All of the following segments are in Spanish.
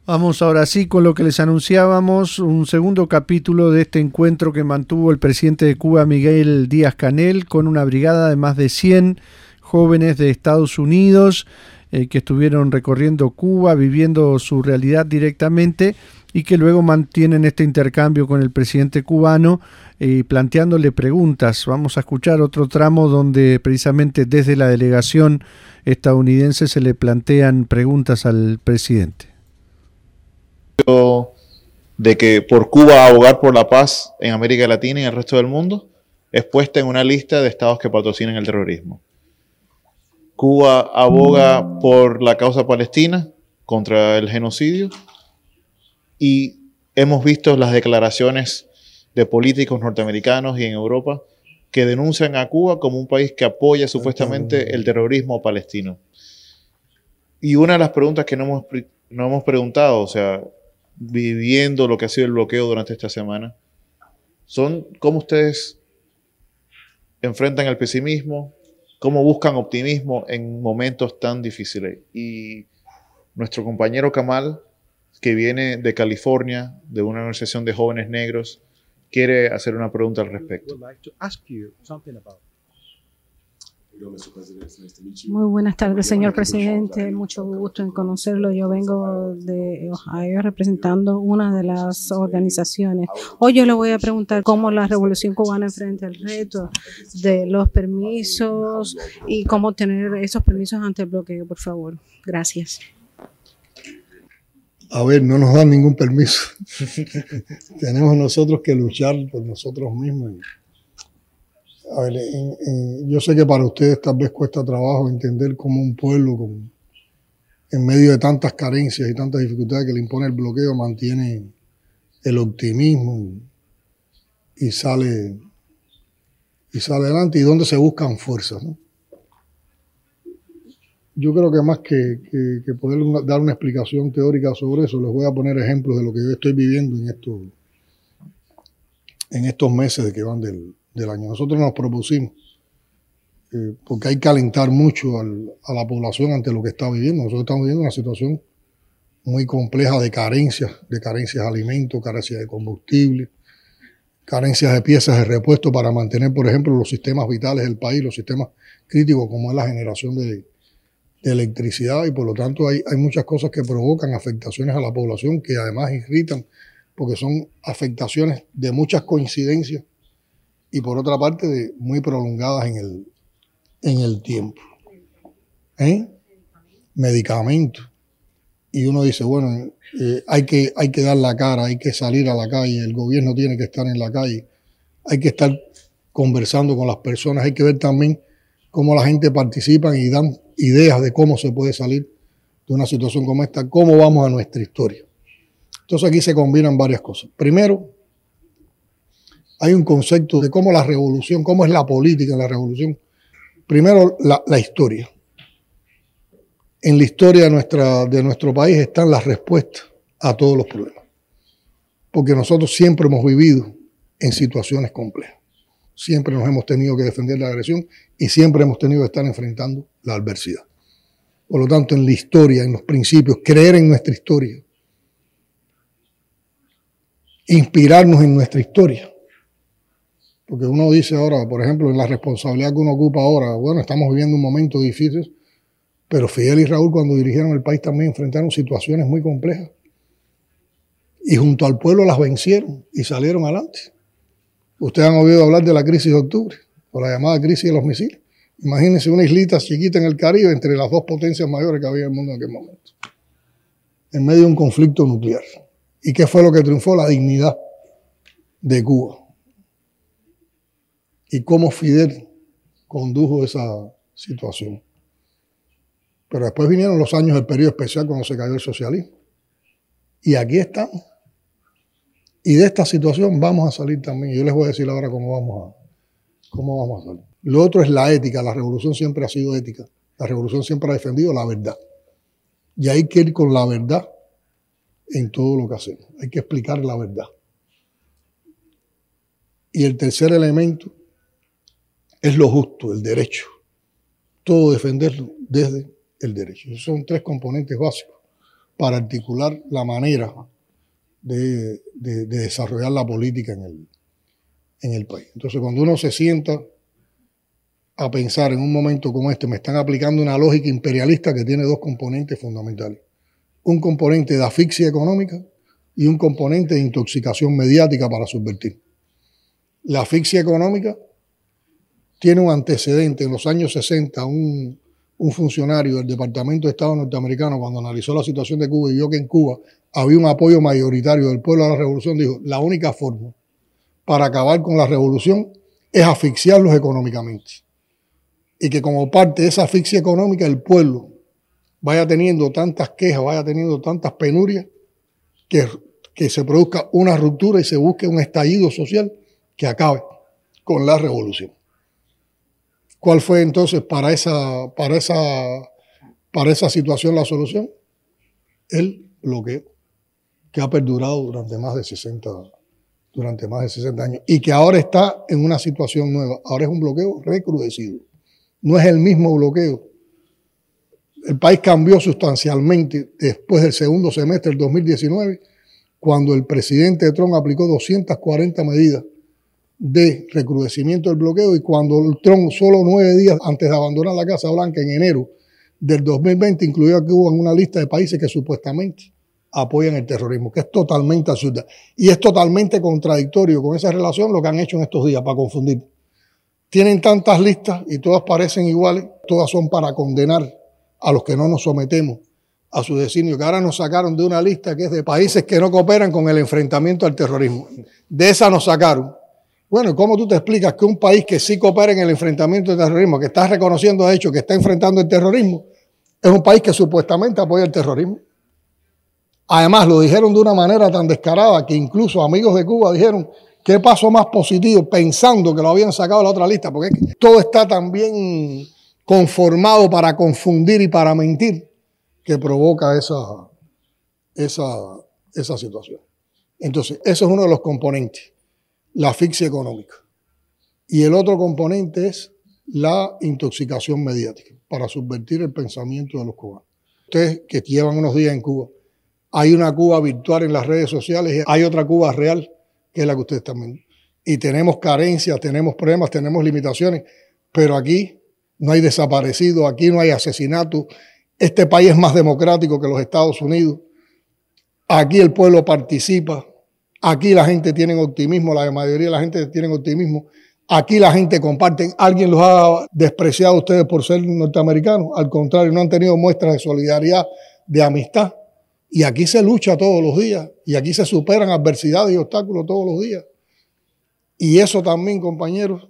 Vamos ahora sí con lo que les anunciábamos, un segundo capítulo de este encuentro que mantuvo el presidente de Cuba, Miguel Díaz-Canel, con una brigada de más de 100 jóvenes de Estados Unidos que estuvieron recorriendo Cuba, viviendo su realidad directamente y que luego mantienen este intercambio con el presidente cubano planteándole preguntas. Vamos a escuchar otro tramo donde precisamente desde la delegación estadounidense se le plantean preguntas al presidente. De que por Cuba abogar por la paz en América Latina y en el resto del mundo es puesta en una lista de estados que patrocinan el terrorismo. Cuba aboga por la causa palestina contra el genocidio y hemos visto las declaraciones de políticos norteamericanos y en Europa que denuncian a Cuba como un país que apoya supuestamente el terrorismo palestino. Y una de las preguntas que no hemos preguntado, o sea, viviendo lo que ha sido el bloqueo durante esta semana, son cómo ustedes enfrentan el pesimismo, cómo buscan optimismo en momentos tan difíciles. Y nuestro compañero Kamal, que viene de California, de una organización de jóvenes negros, quiere hacer una pregunta al respecto. Muy buenas tardes, señor presidente. Mucho gusto en conocerlo. Yo vengo de Ohio representando una de las organizaciones. Hoy yo le voy a preguntar cómo la Revolución Cubana enfrenta el reto de los permisos y cómo obtener esos permisos ante el bloqueo, por favor. Gracias. A ver, no nos dan ningún permiso. Tenemos nosotros que luchar por nosotros mismos. A ver, yo sé que para ustedes tal vez cuesta trabajo entender cómo un pueblo en medio de tantas carencias y tantas dificultades que le impone el bloqueo mantiene el optimismo y sale adelante y donde se buscan fuerzas, ¿no? Yo creo que más que poder dar una explicación teórica sobre eso, les voy a poner ejemplos de lo que yo estoy viviendo en estos meses de que van del año. Nosotros nos propusimos, porque hay que alentar mucho a la población ante lo que está viviendo. Nosotros estamos viviendo una situación muy compleja de carencias de alimentos, carencias de combustible, carencias de piezas de repuesto para mantener, por ejemplo, los sistemas vitales del país, los sistemas críticos como es la generación de electricidad, y por lo tanto hay muchas cosas que provocan afectaciones a la población que además irritan porque son afectaciones de muchas coincidencias y por otra parte muy prolongadas en el tiempo. Medicamentos. Y uno dice, bueno, hay que dar la cara, hay que salir a la calle, el gobierno tiene que estar en la calle, hay que estar conversando con las personas, hay que ver también cómo la gente participa y dan ideas de cómo se puede salir de una situación como esta, cómo vamos a nuestra historia. Entonces aquí se combinan varias cosas. Primero, hay un concepto de cómo la revolución, cómo es la política en la revolución. Primero, la historia. En la historia de nuestro país están las respuestas a todos los problemas. Porque nosotros siempre hemos vivido en situaciones complejas. Siempre nos hemos tenido que defender la agresión y siempre hemos tenido que estar enfrentando la adversidad. Por lo tanto, en la historia, en los principios, creer en nuestra historia, inspirarnos en nuestra historia. Porque uno dice ahora, por ejemplo, en la responsabilidad que uno ocupa ahora, bueno, estamos viviendo un momento difícil, pero Fidel y Raúl cuando dirigieron el país también enfrentaron situaciones muy complejas. Y junto al pueblo las vencieron y salieron adelante. Ustedes han oído hablar de la crisis de octubre, o la llamada crisis de los misiles. Imagínense una islita chiquita en el Caribe entre las dos potencias mayores que había en el mundo en aquel momento, en medio de un conflicto nuclear. ¿Y qué fue lo que triunfó? La dignidad de Cuba. Y cómo Fidel condujo esa situación. Pero después vinieron los años del periodo especial cuando se cayó el socialismo. Y aquí estamos. Y de esta situación vamos a salir también. Yo les voy a decir ahora cómo vamos a salir. Lo otro es la ética. La revolución siempre ha sido ética. La revolución siempre ha defendido la verdad. Y hay que ir con la verdad en todo lo que hacemos. Hay que explicar la verdad. Y el tercer elemento es lo justo, el derecho. Todo defenderlo desde el derecho. Esos son tres componentes básicos para articular la manera de desarrollar la política en el país. Entonces, cuando uno se sienta a pensar en un momento como este, me están aplicando una lógica imperialista que tiene dos componentes fundamentales. Un componente de asfixia económica y un componente de intoxicación mediática para subvertir. La asfixia económica tiene un antecedente. En los años 60, un funcionario del Departamento de Estado norteamericano, cuando analizó la situación de Cuba y vio que en Cuba había un apoyo mayoritario del pueblo a la revolución, dijo, la única forma para acabar con la revolución es asfixiarlos económicamente. Y que como parte de esa asfixia económica el pueblo vaya teniendo tantas quejas, vaya teniendo tantas penurias, que se produzca una ruptura y se busque un estallido social que acabe con la revolución. ¿Cuál fue entonces para esa situación la solución? El bloqueo, que ha perdurado durante más de 60 años y que ahora está en una situación nueva. Ahora es un bloqueo recrudecido. No es el mismo bloqueo. El país cambió sustancialmente después del segundo semestre del 2019, cuando el presidente Trump aplicó 240 medidas de recrudecimiento del bloqueo y cuando Trump, solo 9 días antes de abandonar la Casa Blanca en enero del 2020, incluyó a Cuba en una lista de países que supuestamente apoyan el terrorismo, que es totalmente absurda. Y es totalmente contradictorio con esa relación lo que han hecho en estos días para confundir. Tienen tantas listas y todas parecen iguales, todas son para condenar a los que no nos sometemos a su designio, que ahora nos sacaron de una lista que es de países que no cooperan con el enfrentamiento al terrorismo. De esa nos sacaron. Bueno, ¿cómo tú te explicas que un país que sí coopera en el enfrentamiento al terrorismo, que está reconociendo de hecho que está enfrentando el terrorismo, es un país que supuestamente apoya el terrorismo? Además, lo dijeron de una manera tan descarada que incluso amigos de Cuba dijeron, ¿qué paso más positivo? Pensando que lo habían sacado de la otra lista, porque todo está tan bien conformado para confundir y para mentir que provoca esa situación. Entonces, eso es uno de los componentes. La asfixia económica. Y el otro componente es la intoxicación mediática para subvertir el pensamiento de los cubanos. Ustedes que llevan unos días en Cuba, hay una Cuba virtual en las redes sociales y hay otra Cuba real que es la que ustedes están viendo. Y tenemos carencias, tenemos problemas, tenemos limitaciones, pero aquí no hay desaparecidos, aquí no hay asesinatos. Este país es más democrático que los Estados Unidos. Aquí el pueblo participa. Aquí la gente tiene optimismo, la mayoría de la gente tiene optimismo. Aquí la gente comparte. ¿Alguien los ha despreciado a ustedes por ser norteamericanos? Al contrario, no han tenido muestras de solidaridad, de amistad. Y aquí se lucha todos los días. Y aquí se superan adversidades y obstáculos todos los días. Y eso también, compañeros,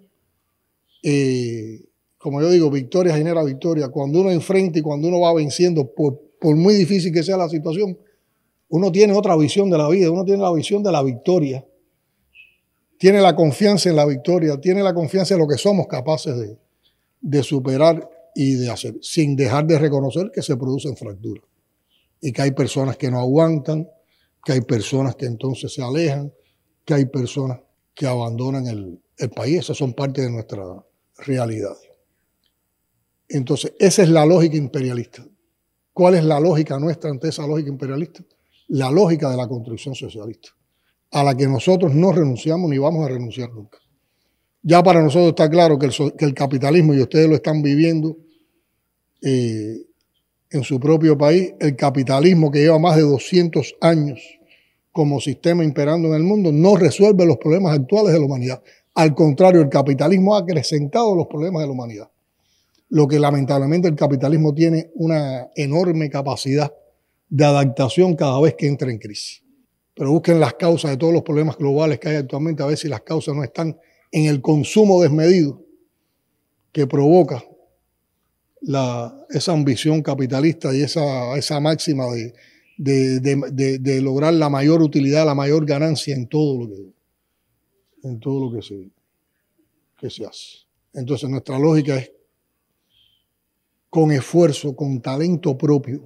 como yo digo, victoria genera victoria. Cuando uno enfrenta y cuando uno va venciendo, por muy difícil que sea la situación, uno tiene otra visión de la vida, uno tiene la visión de la victoria, tiene la confianza en la victoria, tiene la confianza en lo que somos capaces de superar y de hacer, sin dejar de reconocer que se producen fracturas y que hay personas que no aguantan, que hay personas que entonces se alejan, que hay personas que abandonan el país. Esas son parte de nuestra realidad. Entonces, esa es la lógica imperialista. ¿Cuál es la lógica nuestra ante esa lógica imperialista? La lógica de la construcción socialista, a la que nosotros no renunciamos ni vamos a renunciar nunca. Ya para nosotros está claro que el capitalismo, y ustedes lo están viviendo en su propio país, el capitalismo que lleva más de 200 años como sistema imperando en el mundo, no resuelve los problemas actuales de la humanidad. Al contrario, el capitalismo ha acrecentado los problemas de la humanidad. Lo que lamentablemente el capitalismo tiene una enorme capacidad de adaptación cada vez que entra en crisis. Pero busquen las causas de todos los problemas globales que hay actualmente, a ver si las causas no están en el consumo desmedido que provoca esa ambición capitalista y esa máxima de lograr la mayor utilidad, la mayor ganancia en todo lo que se hace. Entonces nuestra lógica es con esfuerzo, con talento propio,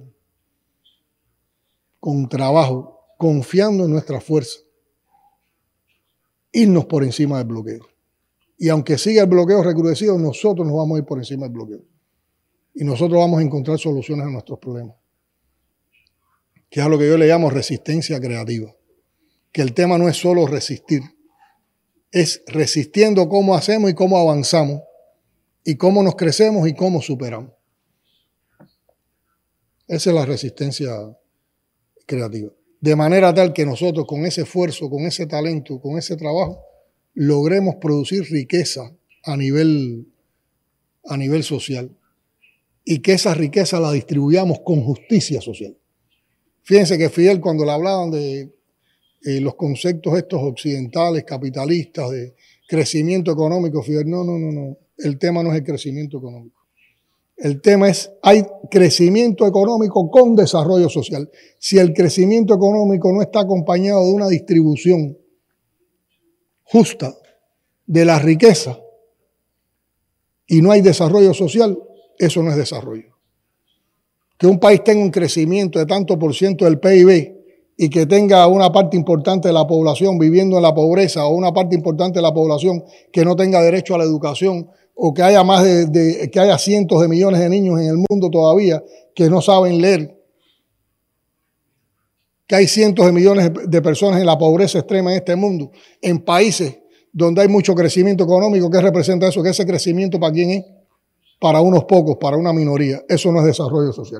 con trabajo, confiando en nuestra fuerza, irnos por encima del bloqueo. Y aunque siga el bloqueo recrudecido, nosotros nos vamos a ir por encima del bloqueo. Y nosotros vamos a encontrar soluciones a nuestros problemas. que es a lo que yo le llamo resistencia creativa. Que el tema no es solo resistir, es resistiendo cómo hacemos y cómo avanzamos, y cómo nos crecemos y cómo superamos. Esa es la resistencia creativa. De manera tal que nosotros con ese esfuerzo, con ese talento, con ese trabajo, logremos producir riqueza a nivel social y que esa riqueza la distribuyamos con justicia social. Fíjense que Fidel, cuando le hablaban de los conceptos estos occidentales, capitalistas, de crecimiento económico, Fidel, no, el tema no es el crecimiento económico. El tema es, hay crecimiento económico con desarrollo social. Si el crecimiento económico no está acompañado de una distribución justa de la riqueza y no hay desarrollo social, eso no es desarrollo. Que un país tenga un crecimiento de tanto por ciento del PIB y que tenga una parte importante de la población viviendo en la pobreza o una parte importante de la población que no tenga derecho a la educación, o que haya que haya cientos de millones de niños en el mundo todavía que no saben leer, que hay cientos de millones de personas en la pobreza extrema en este mundo, en países donde hay mucho crecimiento económico. ¿Qué representa eso? ¿Que ese crecimiento para quién es? Para unos pocos, para una minoría. Eso no es desarrollo social.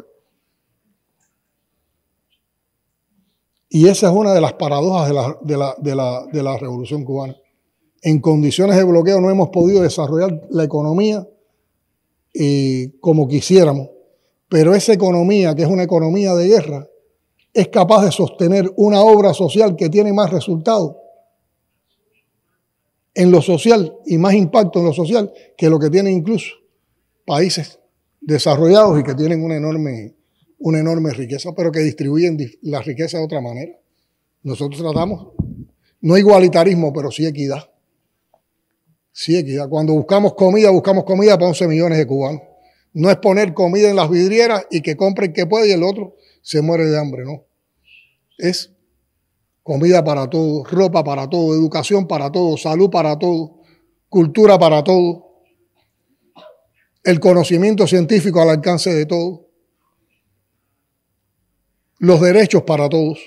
Y esa es una de las paradojas de la Revolución Cubana. En condiciones de bloqueo no hemos podido desarrollar la economía como quisiéramos, pero esa economía, que es una economía de guerra, es capaz de sostener una obra social que tiene más resultados en lo social y más impacto en lo social que lo que tienen incluso países desarrollados y que tienen una enorme riqueza, pero que distribuyen la riqueza de otra manera. Nosotros tratamos, no igualitarismo, pero sí equidad. Sí, equidad. Cuando buscamos comida para 11 millones de cubanos. No es poner comida en las vidrieras y que compre el que puede y el otro se muere de hambre, no. Es comida para todos, ropa para todos, educación para todos, salud para todos, cultura para todos, el conocimiento científico al alcance de todos, los derechos para todos.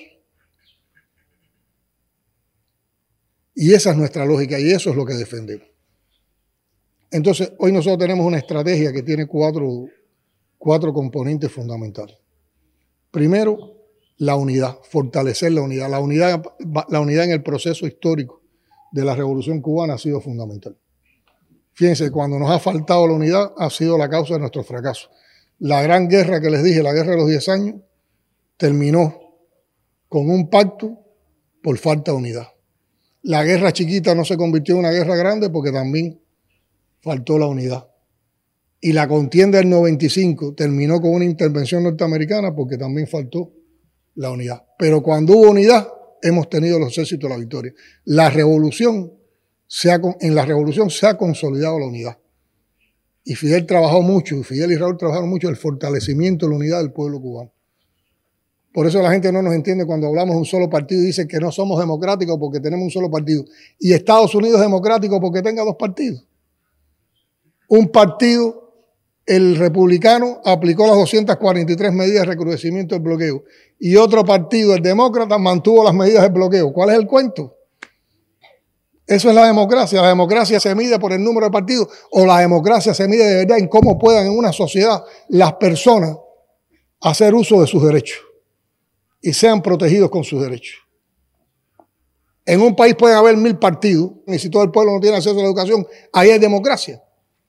Y esa es nuestra lógica y eso es lo que defendemos. Entonces, hoy nosotros tenemos una estrategia que tiene cuatro componentes fundamentales. Primero, la unidad, fortalecer la unidad. La unidad en el proceso histórico de la Revolución Cubana ha sido fundamental. Fíjense, cuando nos ha faltado la unidad ha sido la causa de nuestro fracaso. La gran guerra que les dije, la guerra de los 10 años, terminó con un pacto por falta de unidad. La guerra chiquita no se convirtió en una guerra grande porque también faltó la unidad. Y la contienda del 95 terminó con una intervención norteamericana porque también faltó la unidad. Pero cuando hubo unidad, hemos tenido los éxitos de la victoria. En la revolución se ha consolidado la unidad. Y Fidel trabajó mucho, y Fidel y Raúl trabajaron mucho en el fortalecimiento de la unidad del pueblo cubano. Por eso la gente no nos entiende cuando hablamos de un solo partido y dicen que no somos democráticos porque tenemos un solo partido. Y Estados Unidos es democrático porque tenga dos partidos. Un partido, el republicano, aplicó las 243 medidas de recrudecimiento del bloqueo. Y otro partido, el demócrata, mantuvo las medidas de bloqueo. ¿Cuál es el cuento? Eso es la democracia. La democracia se mide por el número de partidos o la democracia se mide de verdad en cómo puedan en una sociedad las personas hacer uso de sus derechos y sean protegidos con sus derechos. En un país pueden haber 1000 partidos y si todo el pueblo no tiene acceso a la educación, ahí hay democracia.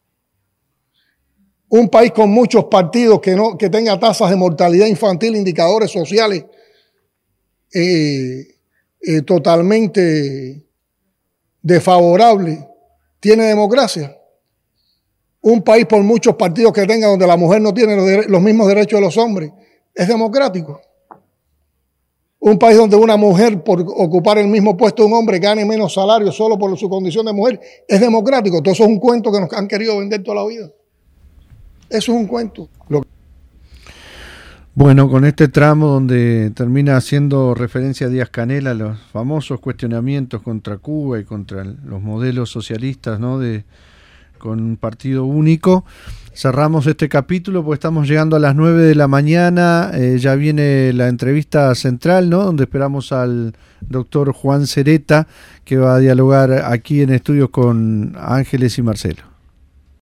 Un país con muchos partidos que tenga tasas de mortalidad infantil, indicadores sociales totalmente desfavorables, ¿tiene democracia? Un país por muchos partidos que tenga donde la mujer no tiene los mismos derechos de los hombres, ¿es democrático? Un país donde una mujer por ocupar el mismo puesto de un hombre gane menos salario solo por su condición de mujer, ¿es democrático? Todo eso es un cuento que nos han querido vender toda la vida. Eso es un cuento. Bueno, con este tramo donde termina haciendo referencia a Díaz-Canel a los famosos cuestionamientos contra Cuba y contra los modelos socialistas, ¿no? Con un partido único, Cerramos este capítulo, pues estamos llegando a las 9 de la mañana, ya viene la entrevista central, ¿no? Donde esperamos al doctor Juan Cereta, que va a dialogar aquí en estudios con Ángeles y Marcelo.